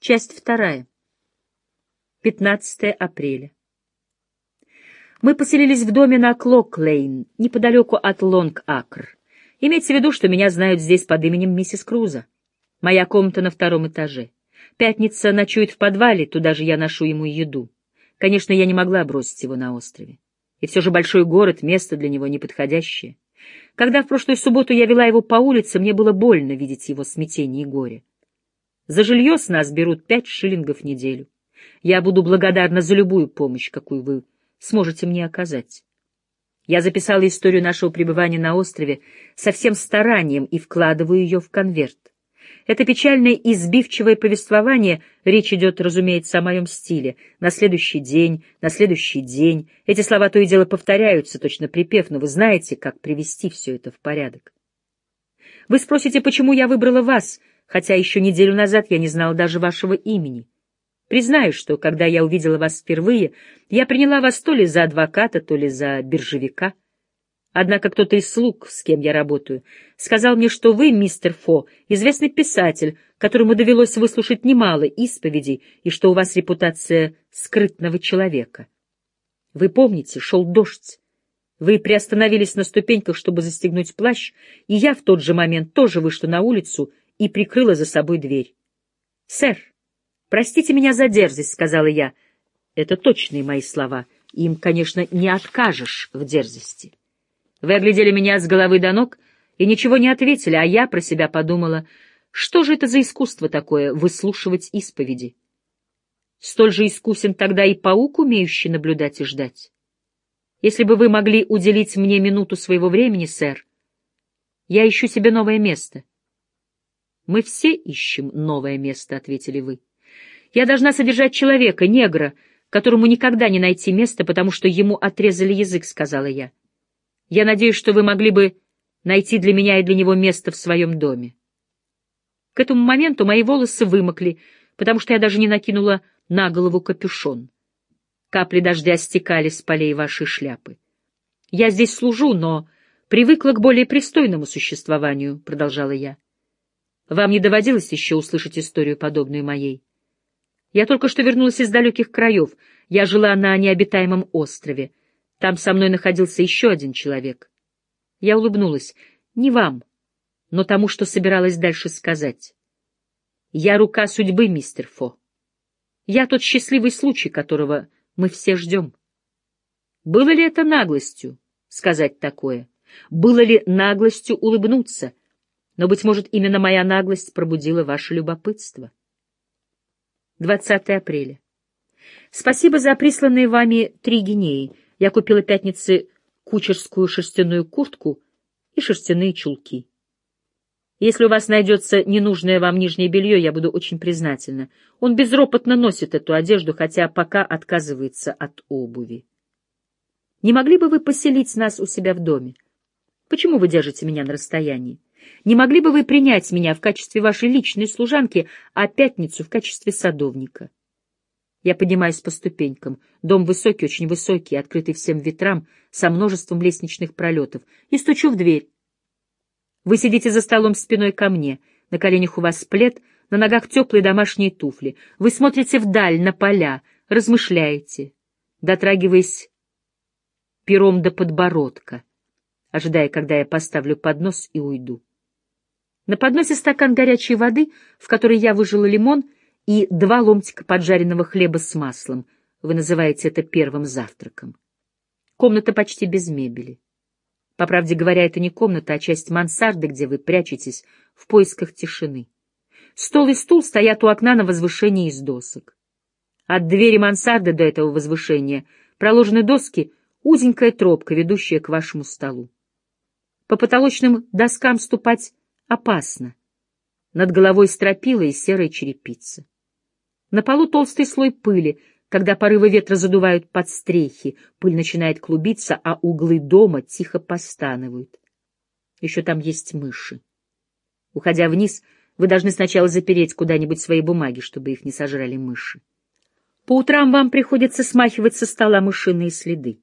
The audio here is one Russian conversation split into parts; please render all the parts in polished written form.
Часть вторая. 15 апреля. Мы поселились в доме на Клок-Лейн, неподалеку от Лонг-Акр. Имейте в виду, что меня знают здесь под именем миссис Круза. Моя комната на 2-м этаже. Пятница ночует в подвале, туда же я ношу ему еду. Конечно, я не могла бросить его на острове. И все же большой город — место для него неподходящее. Когда в прошлую субботу я вела его по улице, мне было больно видеть его смятение и горе. За жилье с нас берут 5 шиллингов в неделю. Я буду благодарна за любую помощь, какую вы сможете мне оказать. Я записала историю нашего пребывания на острове со всем старанием и вкладываю ее в конверт. Это печальное и сбивчивое повествование, речь идет, разумеется, о моем стиле. На следующий день, на следующий день. Эти слова то и дело повторяются, точно припев, но вы знаете, как привести все это в порядок. Вы спросите, почему я выбрала вас, хотя еще неделю назад я не знала даже вашего имени. Признаюсь, что, когда я увидела вас впервые, я приняла вас то ли за адвоката, то ли за биржевика. Однако кто-то из слуг, с кем я работаю, сказал мне, что вы, мистер Фо, известный писатель, которому довелось выслушать немало исповедей, и что у вас репутация скрытного человека. Вы помните, шел дождь. Вы приостановились на ступеньках, чтобы застегнуть плащ, и я в тот же момент тоже вышла на улицу и прикрыла за собой дверь. — Сэр, простите меня за дерзость, — сказала я. Это точные мои слова. Им, конечно, не откажешь в дерзости. Вы оглядели меня с головы до ног и ничего не ответили, а я про себя подумала, что же это за искусство такое — выслушивать исповеди? Столь же искусен тогда и паук, умеющий наблюдать и ждать. Если бы вы могли уделить мне минуту своего времени, сэр, я ищу себе новое место. — Мы все ищем новое место, — ответили вы. — Я должна содержать человека, негра, которому никогда не найти места, потому что ему отрезали язык, — сказала я. Я надеюсь, что вы могли бы найти для меня и для него место в своем доме. К этому моменту мои волосы вымокли, потому что я даже не накинула на голову капюшон. Капли дождя стекали с полей вашей шляпы. Я здесь служу, но привыкла к более пристойному существованию, — продолжала я. Вам не доводилось еще услышать историю, подобную моей? Я только что вернулась из далеких краев. Я жила на необитаемом острове. Там со мной находился еще один человек. Я улыбнулась. Не вам, но тому, что собиралась дальше сказать. Я рука судьбы, мистер Фо. Я тот счастливый случай, которого мы все ждем. Было ли это наглостью сказать такое? Было ли наглостью улыбнуться? Но, быть может, именно моя наглость пробудила ваше любопытство. 20 апреля. Спасибо за присланные вами 3 гинеи. Я купила в пятнице кучерскую шерстяную куртку и шерстяные чулки. Если у вас найдется ненужное вам нижнее белье, я буду очень признательна. Он безропотно носит эту одежду, хотя пока отказывается от обуви. Не могли бы вы поселить нас у себя в доме? Почему вы держите меня на расстоянии? Не могли бы вы принять меня в качестве вашей личной служанки, а пятницу в качестве садовника? Я поднимаюсь по ступенькам. Дом высокий, очень высокий, открытый всем ветрам, со множеством лестничных пролетов, и стучу в дверь. Вы сидите за столом спиной ко мне, на коленях у вас плед, на ногах теплые домашние туфли. Вы смотрите вдаль, на поля, размышляете, дотрагиваясь пером до подбородка, ожидая, когда я поставлю поднос и уйду. На подносе стакан горячей воды, в которой я выжила лимон, и 2 ломтика поджаренного хлеба с маслом. Вы называете это первым завтраком. Комната почти без мебели. По правде говоря, это не комната, а часть мансарды, где вы прячетесь в поисках тишины. Стол и стул стоят у окна на возвышении из досок. От двери мансарды до этого возвышения проложены доски, узенькая тропка, ведущая к вашему столу. По потолочным доскам ступать опасно. Над головой стропила и серая черепица. На полу толстый слой пыли. Когда порывы ветра задувают подстрехи, пыль начинает клубиться, а углы дома тихо постанывают. Еще там есть мыши. Уходя вниз, вы должны сначала запереть куда-нибудь свои бумаги, чтобы их не сожрали мыши. По утрам вам приходится смахивать со стола мышиные следы.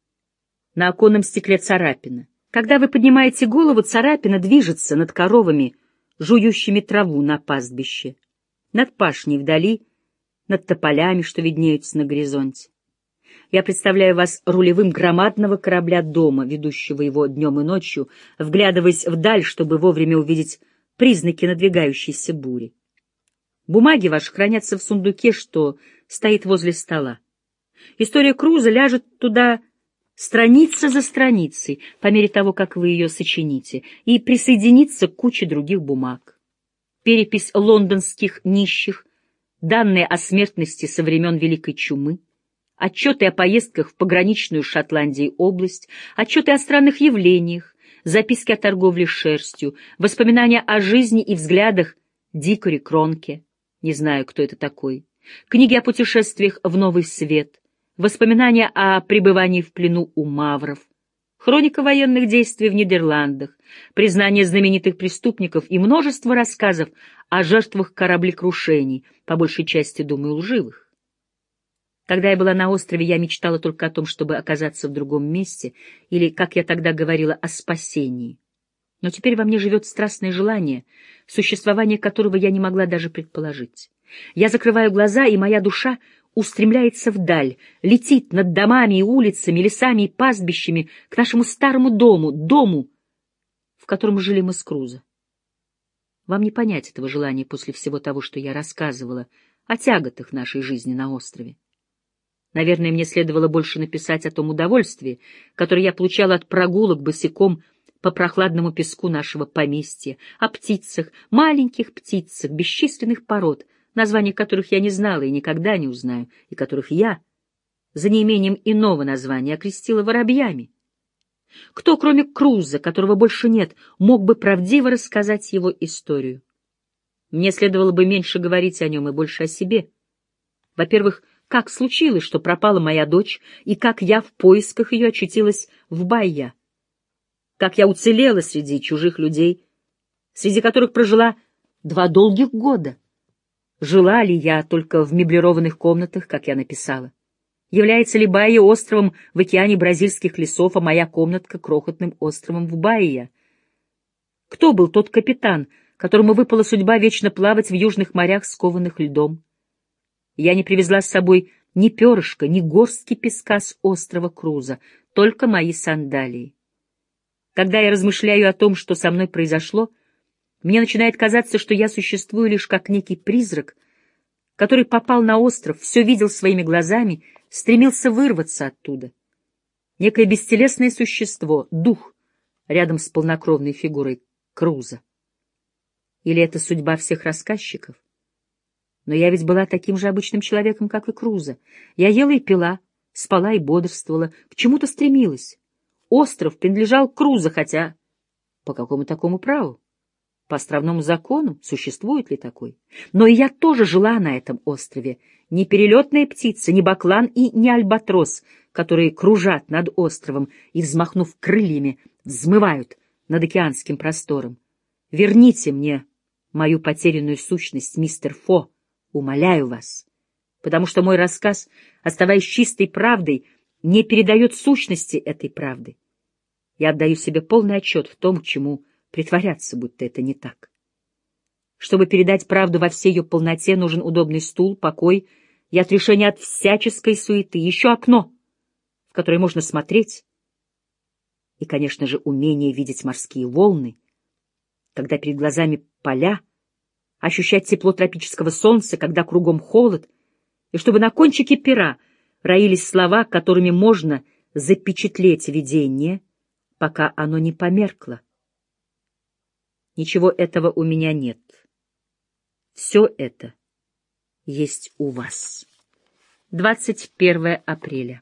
На оконном стекле царапина. Когда вы поднимаете голову, царапина движется над коровами, жующими траву на пастбище. над пашней вдали, над тополями, что виднеются на горизонте. Я представляю вас рулевым громадного корабля дома, ведущего его днем и ночью, вглядываясь вдаль, чтобы вовремя увидеть признаки надвигающейся бури. Бумаги ваши хранятся в сундуке, что стоит возле стола. История Круза ляжет туда страница за страницей, по мере того, как вы ее сочините, и присоединится к куче других бумаг. Перепись лондонских нищих, данные о смертности со времен Великой Чумы, отчеты о поездках в пограничную Шотландии область, отчеты о странных явлениях, записки о торговле шерстью, воспоминания о жизни и взглядах Дикори Кронке, не знаю, кто это такой, книги о путешествиях в Новый Свет, воспоминания о пребывании в плену у мавров, хроника военных действий в Нидерландах, признание знаменитых преступников и множество рассказов о жертвах кораблекрушений, по большей части, думаю, лживых. Когда я была на острове, я мечтала только о том, чтобы оказаться в другом месте, или, как я тогда говорила, о спасении. Но теперь во мне живет страстное желание, существование которого я не могла даже предположить. Я закрываю глаза, и моя душа устремляется вдаль, летит над домами и улицами, лесами и пастбищами к нашему старому дому, в котором жили мы с Крузо. Вам не понять этого желания после всего того, что я рассказывала о тяготах нашей жизни на острове. Наверное, мне следовало больше написать о том удовольствии, которое я получала от прогулок босиком по прохладному песку нашего поместья, о птицах, маленьких птицах, бесчисленных пород, названий которых я не знала и никогда не узнаю, и которых я, за неимением иного названия, окрестила воробьями. Кто, кроме Круза, которого больше нет, мог бы правдиво рассказать его историю? Мне следовало бы меньше говорить о нем и больше о себе. Во-первых, как случилось, что пропала моя дочь, и как я в поисках ее очутилась в Байя? Как я уцелела среди чужих людей, среди которых прожила 2 долгих года? Жила ли я только в меблированных комнатах, как я написала? Является ли Баия островом в океане бразильских лесов, а моя комнатка — крохотным островом в Баия? Кто был тот капитан, которому выпала судьба вечно плавать в южных морях, скованных льдом? Я не привезла с собой ни перышка, ни горстки песка с острова Круза, только мои сандалии. Когда я размышляю о том, что со мной произошло, мне начинает казаться, что я существую лишь как некий призрак, который попал на остров, все видел своими глазами, стремился вырваться оттуда. Некое бестелесное существо, дух, рядом с полнокровной фигурой Круза. Или это судьба всех рассказчиков? Но я ведь была таким же обычным человеком, как и Круза. Я ела и пила, спала и бодрствовала, к чему-то стремилась. Остров принадлежал Круза, хотя по какому такому праву? По островному закону? Существует ли такой? Но и я тоже жила на этом острове. Не перелетная птица, не баклан и не альбатрос, которые кружат над островом и, взмахнув крыльями, взмывают над океанским простором. Верните мне мою потерянную сущность, мистер Фо, умоляю вас, потому что мой рассказ, оставаясь чистой правдой, не передает сущности этой правды. Я отдаю себе полный отчет в том, к чему притворяться, будто это не так. Чтобы передать правду во всей ее полноте, нужен удобный стул, покой и отрешение от всяческой суеты, еще окно, в которое можно смотреть, и, конечно же, умение видеть морские волны, когда перед глазами поля, ощущать тепло тропического солнца, когда кругом холод, и чтобы на кончике пера роились слова, которыми можно запечатлеть видение, пока оно не померкло. Ничего этого у меня нет. Все это есть у вас. 21 апреля.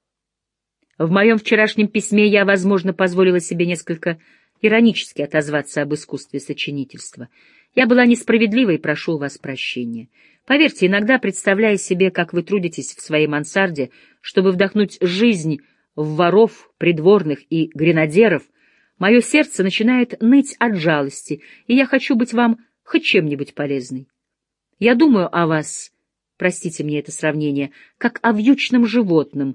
В моем вчерашнем письме я, возможно, позволила себе несколько иронически отозваться об искусстве сочинительства. Я была несправедлива и прошу у вас прощения. Поверьте, иногда, представляя себе, как вы трудитесь в своей мансарде, чтобы вдохнуть жизнь в воров, придворных и гренадеров, мое сердце начинает ныть от жалости, и я хочу быть вам хоть чем-нибудь полезной. Я думаю о вас, простите мне это сравнение, как о вьючном животном,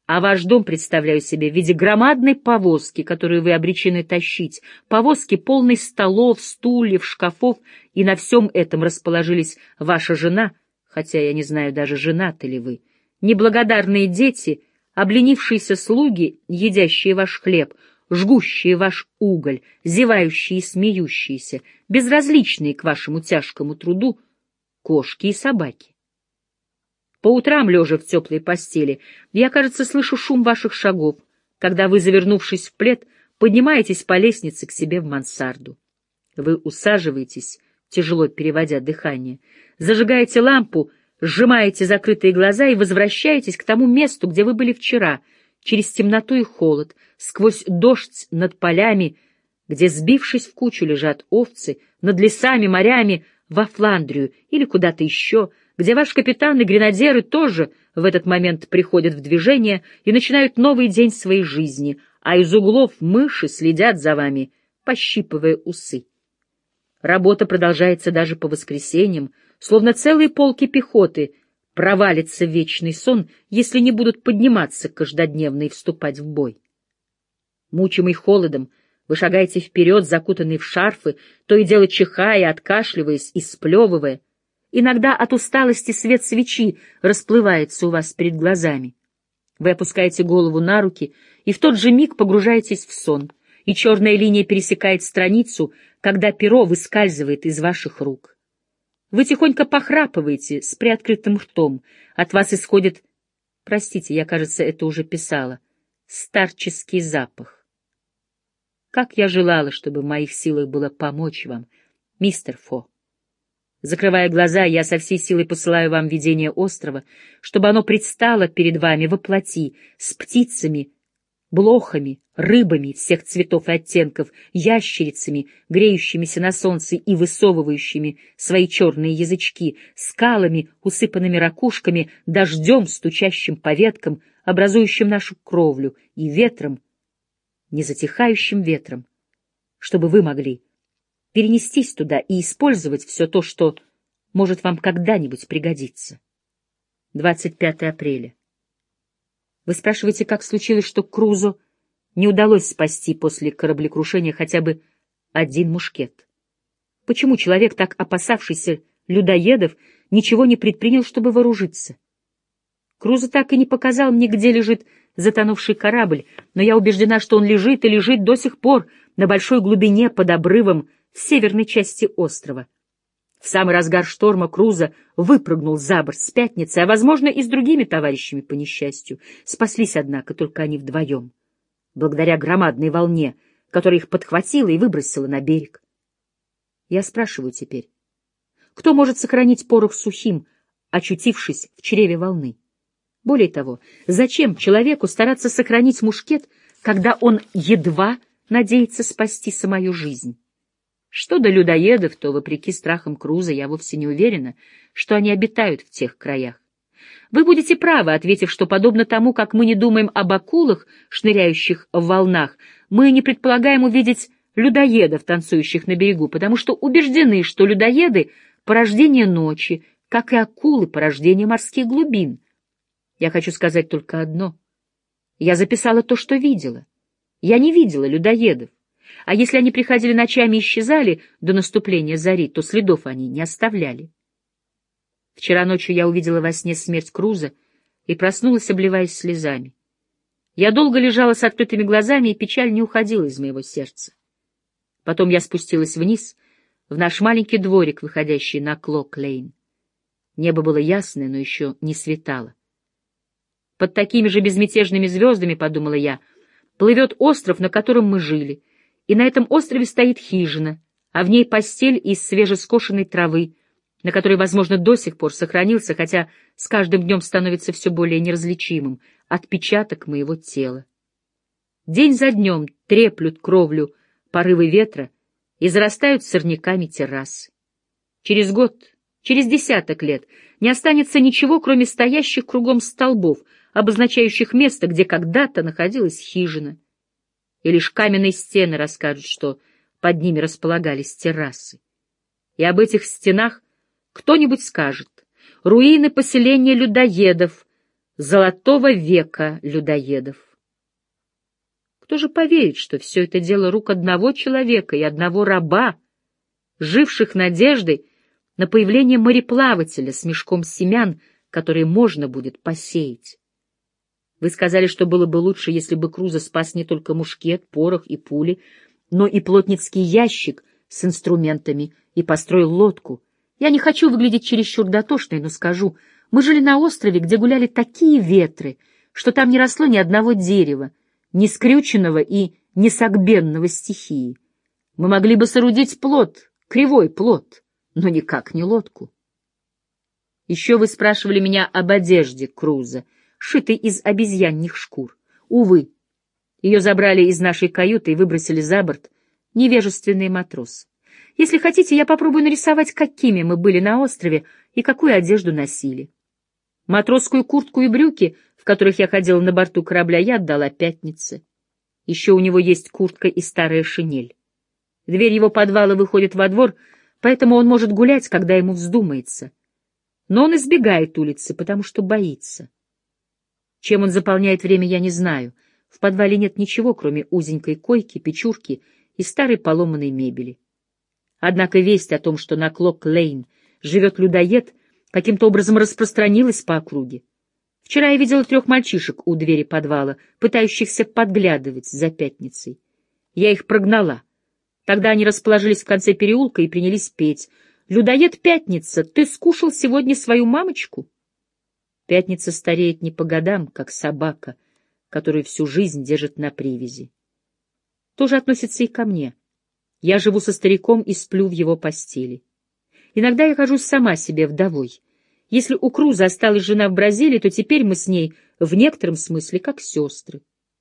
А ваш дом представляю себе в виде громадной повозки, которую вы обречены тащить, повозки, полной столов, стульев, шкафов, и на всем этом расположились ваша жена, хотя я не знаю даже, женаты ли вы, неблагодарные дети, обленившиеся слуги, едящие ваш хлеб, жгущие ваш уголь, зевающие и смеющиеся, безразличные к вашему тяжкому труду, кошки и собаки. По утрам, лежа в теплой постели, я, кажется, слышу шум ваших шагов, когда вы, завернувшись в плед, поднимаетесь по лестнице к себе в мансарду. Вы усаживаетесь, тяжело переводя дыхание, зажигаете лампу, сжимаете закрытые глаза и возвращаетесь к тому месту, где вы были вчера, через темноту и холод, сквозь дождь над полями, где, сбившись в кучу, лежат овцы, над лесами, морями, во Фландрию или куда-то еще, где ваш капитан и гренадеры тоже в этот момент приходят в движение и начинают новый день своей жизни, а из углов мыши следят за вами, пощипывая усы. Работа продолжается даже по воскресеньям, словно целые полки пехоты провалятся в вечный сон, если не будут подниматься каждодневно и вступать в бой. Мучимый холодом, вы шагаете вперед, закутанный в шарфы, то и дело чихая, откашливаясь и сплевывая. Иногда от усталости свет свечи расплывается у вас перед глазами. Вы опускаете голову на руки и в тот же миг погружаетесь в сон, и черная линия пересекает страницу, когда перо выскальзывает из ваших рук. Вы тихонько похрапываете с приоткрытым ртом, от вас исходит, простите, я, кажется, это уже писала, старческий запах. Как я желала, чтобы в моих силах было помочь вам, мистер Фо. Закрывая глаза, я со всей силой посылаю вам видение острова, чтобы оно предстало перед вами во плоти, с птицами, блохами, рыбами всех цветов и оттенков, ящерицами, греющимися на солнце и высовывающими свои черные язычки, скалами, усыпанными ракушками, дождем, стучащим по веткам, образующим нашу кровлю, и ветром, незатихающим ветром, чтобы вы могли перенестись туда и использовать все то, что может вам когда-нибудь пригодиться. 25 апреля. Вы спрашиваете, как случилось, что Крузо не удалось спасти после кораблекрушения хотя бы один мушкет? Почему человек, так опасавшийся людоедов, ничего не предпринял, чтобы вооружиться? Крузо так и не показал мне, где лежит затонувший корабль, но я убеждена, что он лежит и лежит до сих пор на большой глубине под обрывом в северной части острова. В самый разгар шторма Крузо выпрыгнул за борт с Пятницы, а, возможно, и с другими товарищами по несчастью. Спаслись, однако, только они вдвоем, благодаря громадной волне, которая их подхватила и выбросила на берег. Я спрашиваю теперь, кто может сохранить порох сухим, очутившись в чреве волны? Более того, зачем человеку стараться сохранить мушкет, когда он едва надеется спасти самую жизнь? Что до людоедов, то, вопреки страхам Крузо, я вовсе не уверена, что они обитают в тех краях. Вы будете правы, ответив, что, подобно тому, как мы не думаем об акулах, шныряющих в волнах, мы не предполагаем увидеть людоедов, танцующих на берегу, потому что убеждены, что людоеды — порождение ночи, как и акулы — порождение морских глубин. Я хочу сказать только одно. Я записала то, что видела. Я не видела людоедов. А если они приходили ночами и исчезали до наступления зари, то следов они не оставляли. Вчера ночью я увидела во сне смерть Крузо и проснулась, обливаясь слезами. Я долго лежала с открытыми глазами, и печаль не уходила из моего сердца. Потом я спустилась вниз, в наш маленький дворик, выходящий на Клок-Лейн. Небо было ясное, но еще не светало. Под такими же безмятежными звездами, подумала я, плывет остров, на котором мы жили, и на этом острове стоит хижина, а в ней постель из свежескошенной травы, на которой, возможно, до сих пор сохранился, хотя с каждым днем становится все более неразличимым, отпечаток моего тела. День за днем треплют кровлю порывы ветра и зарастают сорняками террасы. Через год, через десяток лет не останется ничего, кроме стоящих кругом столбов, обозначающих место, где когда-то находилась хижина. И лишь каменные стены расскажут, что под ними располагались террасы. И об этих стенах кто-нибудь скажет: руины поселения людоедов, золотого века людоедов. Кто же поверит, что все это дело рук одного человека и одного раба, живших надеждой на появление мореплавателя с мешком семян, которые можно будет посеять? Вы сказали, что было бы лучше, если бы Крузо спас не только мушкет, порох и пули, но и плотницкий ящик с инструментами и построил лодку. Я не хочу выглядеть чересчур дотошной, но скажу, мы жили на острове, где гуляли такие ветры, что там не росло ни одного дерева, ни скрюченного и ни согбенного стихии. Мы могли бы соорудить плот, кривой плот, но никак не лодку. Еще вы спрашивали меня об одежде Крузо, шитой из обезьяньих шкур. Увы, ее забрали из нашей каюты и выбросили за борт невежественные матросы. Если хотите, я попробую нарисовать, какими мы были на острове и какую одежду носили. Матросскую куртку и брюки, в которых я ходила на борту корабля, я отдала Пятнице. Еще у него есть куртка и старая шинель. Дверь его подвала выходит во двор, поэтому он может гулять, когда ему вздумается. Но он избегает улицы, потому что боится. Чем он заполняет время, я не знаю. В подвале нет ничего, кроме узенькой койки, печурки и старой поломанной мебели. Однако весть о том, что на Клок-Лейн живет людоед, каким-то образом распространилась по округе. Вчера я видела 3 мальчишек у двери подвала, пытающихся подглядывать за Пятницей. Я их прогнала. Тогда они расположились в конце переулка и принялись петь: «Людоед Пятница, ты скушал сегодня свою мамочку?» Пятница стареет не по годам, как собака, которую всю жизнь держит на привязи. То же относится и ко мне. Я живу со стариком и сплю в его постели. Иногда я кажусь сама себе вдовой. Если у Крузо осталась жена в Бразилии, то теперь мы с ней в некотором смысле как сестры.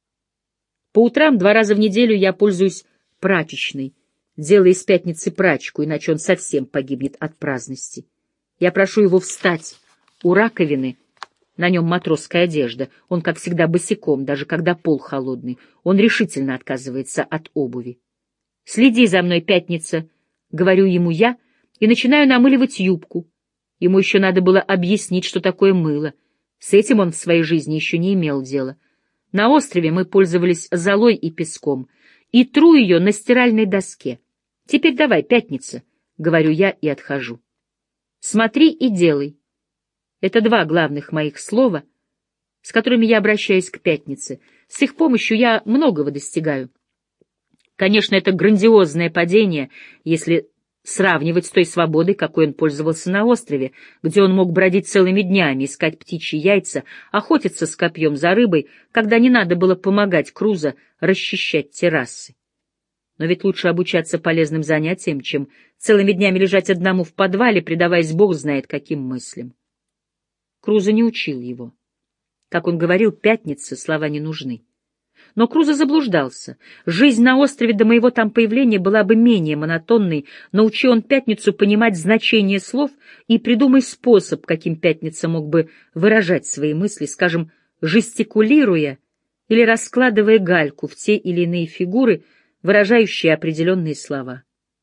По утрам 2 раза в неделю я пользуюсь прачечной, делая из Пятницы прачку, иначе он совсем погибнет от праздности. Я прошу его встать у раковины, на нем матросская одежда, он, как всегда, босиком, даже когда пол холодный, он решительно отказывается от обуви. «Следи за мной, Пятница», — говорю ему я, и начинаю намыливать юбку. Ему еще надо было объяснить, что такое мыло. С этим он в своей жизни еще не имел дела. На острове мы пользовались золой и песком, и тру ее на стиральной доске. «Теперь давай, Пятница», — говорю я и отхожу. «Смотри и делай». Это 2 главных моих слова, с которыми я обращаюсь к Пятнице. С их помощью я многого достигаю. Конечно, это грандиозное падение, если сравнивать с той свободой, какой он пользовался на острове, где он мог бродить целыми днями, искать птичьи яйца, охотиться с копьем за рыбой, когда не надо было помогать Крузо расчищать террасы. Но ведь лучше обучаться полезным занятиям, чем целыми днями лежать одному в подвале, предаваясь бог знает каким мыслям. Крузо не учил его. Как он говорил, Пятнице слова не нужны. Но Крузо заблуждался. Жизнь на острове до моего там появления была бы менее монотонной, научи он Пятницу понимать значение слов и придумай способ, каким Пятница мог бы выражать свои мысли, скажем, жестикулируя или раскладывая гальку в те или иные фигуры, выражающие определенные слова.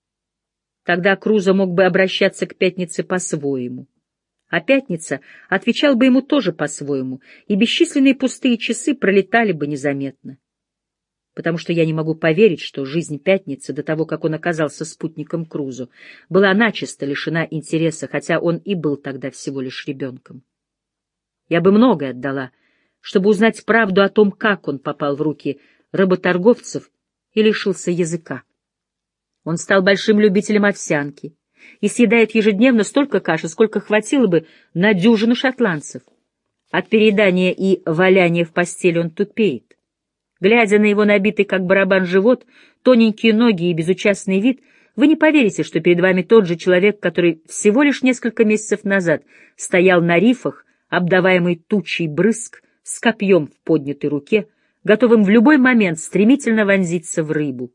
Тогда Крузо мог бы обращаться к Пятнице по-своему. А Пятница отвечал бы ему тоже по-своему, и бесчисленные пустые часы пролетали бы незаметно. Потому что я не могу поверить, что жизнь Пятницы до того, как он оказался спутником Крузо, была начисто лишена интереса, хотя он и был тогда всего лишь ребенком. Я бы многое отдала, чтобы узнать правду о том, как он попал в руки работорговцев и лишился языка. Он стал большим любителем овсянки и съедает ежедневно столько каши, сколько хватило бы на дюжину шотландцев. От переедания и валяния в постели он тупеет. Глядя на его набитый, как барабан, живот, тоненькие ноги и безучастный вид, вы не поверите, что перед вами тот же человек, который всего лишь несколько месяцев назад стоял на рифах, обдаваемый тучей брызг, с копьем в поднятой руке, готовым в любой момент стремительно вонзиться в рыбу.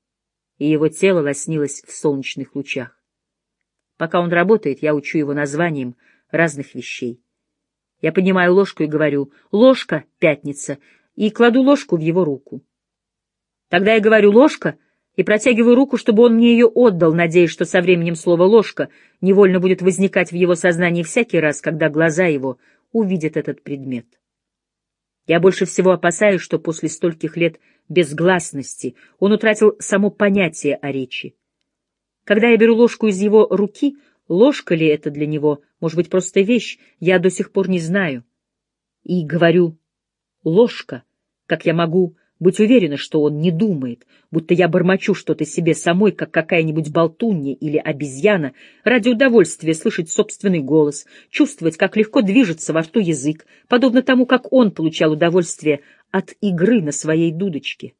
И его тело лоснилось в солнечных лучах. Пока он работает, я учу его названиям разных вещей. Я поднимаю ложку и говорю: «Ложка, Пятница», и кладу ложку в его руку. Тогда я говорю: «Ложка», и протягиваю руку, чтобы он мне ее отдал, надеясь, что со временем слово «ложка» невольно будет возникать в его сознании всякий раз, когда глаза его увидят этот предмет. Я больше всего опасаюсь, что после стольких лет безгласности он утратил само понятие о речи. Когда я беру ложку из его руки, ложка ли это для него, может быть, просто вещь, я до сих пор не знаю. И говорю «ложка», как я могу быть уверена, что он не думает, будто я бормочу что-то себе самой, как какая-нибудь болтунья или обезьяна, ради удовольствия слышать собственный голос, чувствовать, как легко движется во рту язык, подобно тому, как он получал удовольствие от игры на своей дудочке.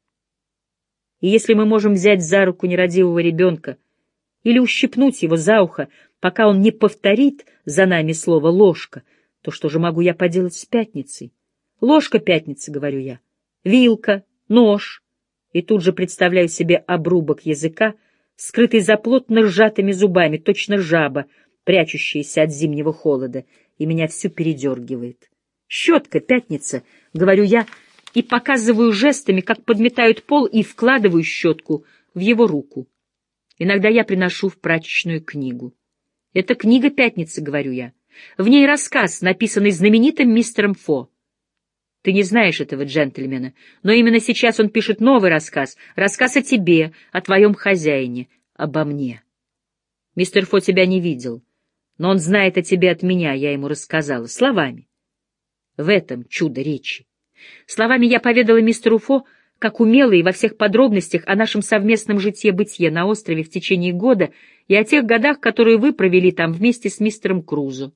И если мы можем взять за руку нерадивого ребенка или ущипнуть его за ухо, пока он не повторит за нами слово «ложка», то что же могу я поделать с пятницей? «Ложка, пятница», — говорю я, «вилка, нож». И тут же представляю себе обрубок языка, скрытый за плотно сжатыми зубами, точно жаба, прячущаяся от зимнего холода, и меня всю передергивает. «Щетка, пятница», — говорю я, и показываю жестами, как подметают пол, и вкладываю щетку в его руку. Иногда я приношу в прачечную книгу. «Это книга «Пятница», — говорю я. В ней рассказ, написанный знаменитым мистером Фо. Ты не знаешь этого джентльмена, но именно сейчас он пишет новый рассказ, рассказ о тебе, о твоем хозяине, обо мне. Мистер Фо тебя не видел, но он знает о тебе от меня, я ему рассказала, словами. В этом чудо речи. Словами я поведала мистеру Фо, как умело и во всех подробностях о нашем совместном житье-бытие на острове в течение года и о тех годах, которые вы провели там вместе с мистером Крузо.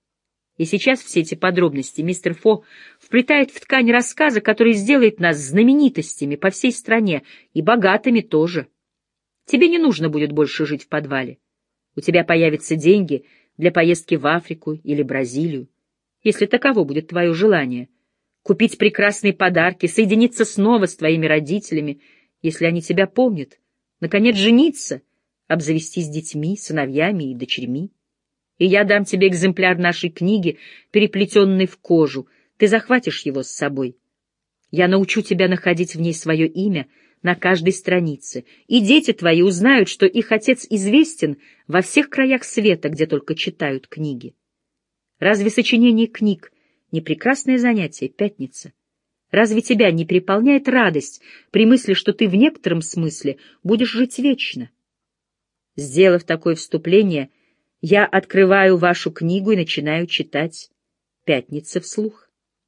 И сейчас все эти подробности мистер Фо вплетает в ткань рассказа, который сделает нас знаменитостями по всей стране и богатыми тоже. Тебе не нужно будет больше жить в подвале. У тебя появятся деньги для поездки в Африку или Бразилию, если таково будет твое желание. Купить прекрасные подарки, соединиться снова с твоими родителями, если они тебя помнят, наконец жениться, обзавестись детьми, сыновьями и дочерьми. И я дам тебе экземпляр нашей книги, переплетенной в кожу. Ты захватишь его с собой. Я научу тебя находить в ней свое имя на каждой странице, и дети твои узнают, что их отец известен во всех краях света, где только читают книги. Разве сочинение книг не прекрасное занятие, пятница? Разве тебя не переполняет радость при мысли, что ты в некотором смысле будешь жить вечно? Сделав такое вступление, я открываю вашу книгу и начинаю читать «Пятница» вслух.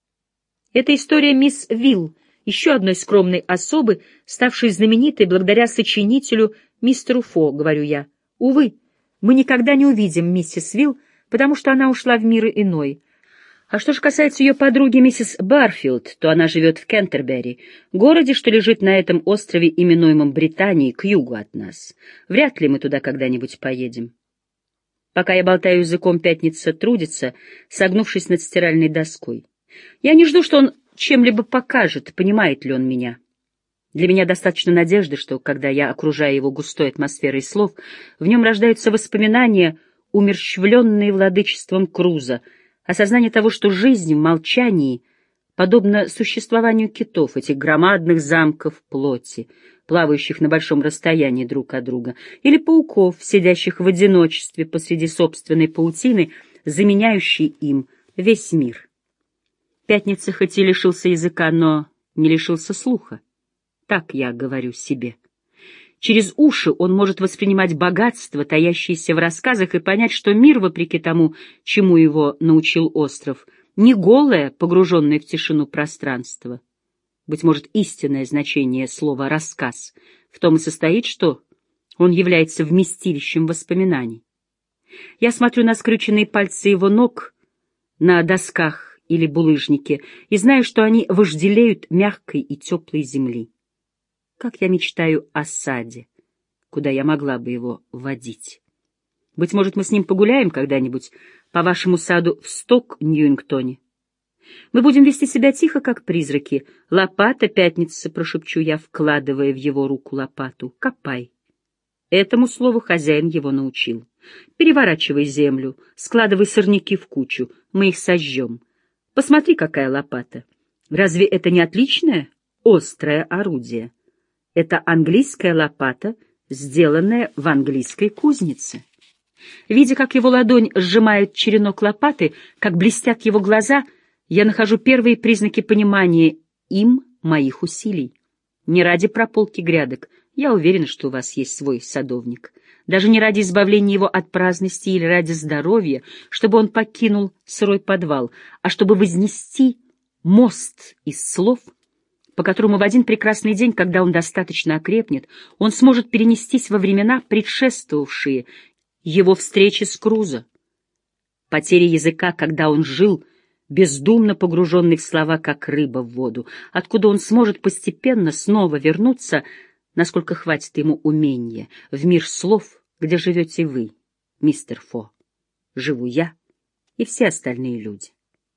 Это история мисс Вилл, еще одной скромной особы, ставшей знаменитой благодаря сочинителю мистеру Фо, говорю я. Увы, мы никогда не увидим миссис Вилл, потому что она ушла в мир иной. А что же касается ее подруги миссис Барфилд, то она живет в Кентербери, городе, что лежит на этом острове, именуемом Британией, к югу от нас. Вряд ли мы туда когда-нибудь поедем. Пока я болтаю языком, пятница трудится, согнувшись над стиральной доской. Я не жду, что он чем-либо покажет, понимает ли он меня. Для меня достаточно надежды, что, когда я окружаю его густой атмосферой слов, в нем рождаются воспоминания, умерщвленные владычеством Круза, осознание того, что жизнь в молчании подобна существованию китов, этих громадных замков плоти, плавающих на большом расстоянии друг от друга, или пауков, сидящих в одиночестве посреди собственной паутины, заменяющей им весь мир. Пятница хоть и лишился языка, но не лишился слуха. Так я говорю себе. Через уши он может воспринимать богатство, таящееся в рассказах, и понять, что мир, вопреки тому, чему его научил остров, не голое, погруженное в тишину пространство. Быть может, истинное значение слова «рассказ» в том и состоит, что он является вместилищем воспоминаний. Я смотрю на скрюченные пальцы его ног на досках или булыжнике и знаю, что они вожделеют мягкой и теплой земли. Как я мечтаю о саде, куда я могла бы его водить. Быть может, мы с ним погуляем когда-нибудь по вашему саду в Сток-Ньюингтоне. Мы будем вести себя тихо, как призраки. Лопата, пятница, прошепчу я, вкладывая в его руку лопату. Копай. Этому слову хозяин его научил. Переворачивай землю, складывай сорняки в кучу, мы их сожжем. Посмотри, какая лопата. Разве это не отличное, острое орудие? Это английская лопата, сделанная в английской кузнице. Видя, как его ладонь сжимает черенок лопаты, как блестят его глаза, Я нахожу первые признаки понимания им моих усилий. Не ради прополки грядок, я уверена, что у вас есть свой садовник. Даже не ради избавления его от праздности или ради здоровья, чтобы он покинул сырой подвал, а чтобы вознести мост из слов, по которому в один прекрасный день, когда он достаточно окрепнет, он сможет перенестись во времена, предшествовавшие его встрече с Крузо. Потеря языка, когда он жил, бездумно погруженный в слова, как рыба в воду, откуда он сможет постепенно снова вернуться, насколько хватит ему умения, в мир слов, где живете вы, мистер Фо, живу я и все остальные люди.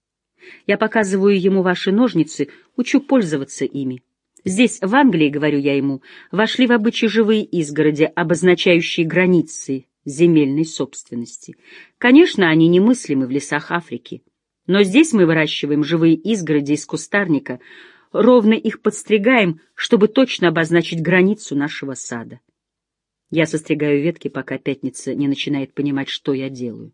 Я показываю ему ваши ножницы, учу пользоваться ими. Здесь, в Англии, говорю я ему, вошли в обычаи живые изгороди, обозначающие границы земельной собственности. Конечно, они немыслимы в лесах Африки, но здесь мы выращиваем живые изгороди из кустарника, ровно их подстригаем, чтобы точно обозначить границу нашего сада. Я состригаю ветки, пока Пятница не начинает понимать, что я делаю.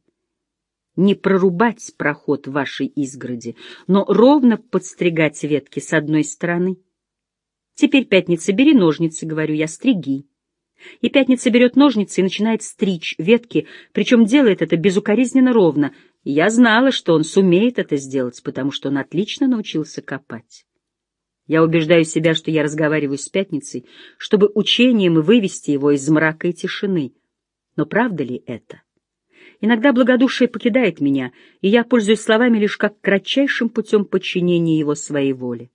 Не прорубать проход в вашей изгороди, но ровно подстригать ветки с одной стороны. Теперь, Пятница, бери ножницы, говорю я, стриги. И Пятница берет ножницы и начинает стричь ветки, причем делает это безукоризненно ровно. И я знала, что он сумеет это сделать, потому что он отлично научился копать. Я убеждаю себя, что я разговариваю с Пятницей, чтобы учением вывести его из мрака и тишины. Но правда ли это? Иногда благодушие покидает меня, и я пользуюсь словами лишь как кратчайшим путем подчинения его своей воле.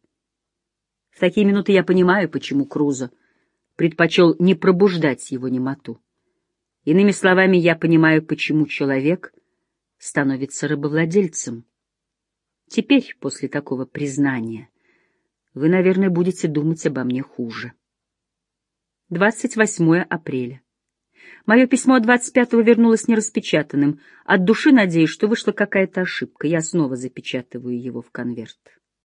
В такие минуты я понимаю, почему Крузо предпочел не пробуждать его немоту. Иными словами, я понимаю, почему человек становится рабовладельцем. Теперь, после такого признания, вы, наверное, будете думать обо мне хуже. 28 апреля. Мое письмо от 25-го вернулось нераспечатанным. От души надеюсь, что вышла какая-то ошибка. Я снова запечатываю его в конверт.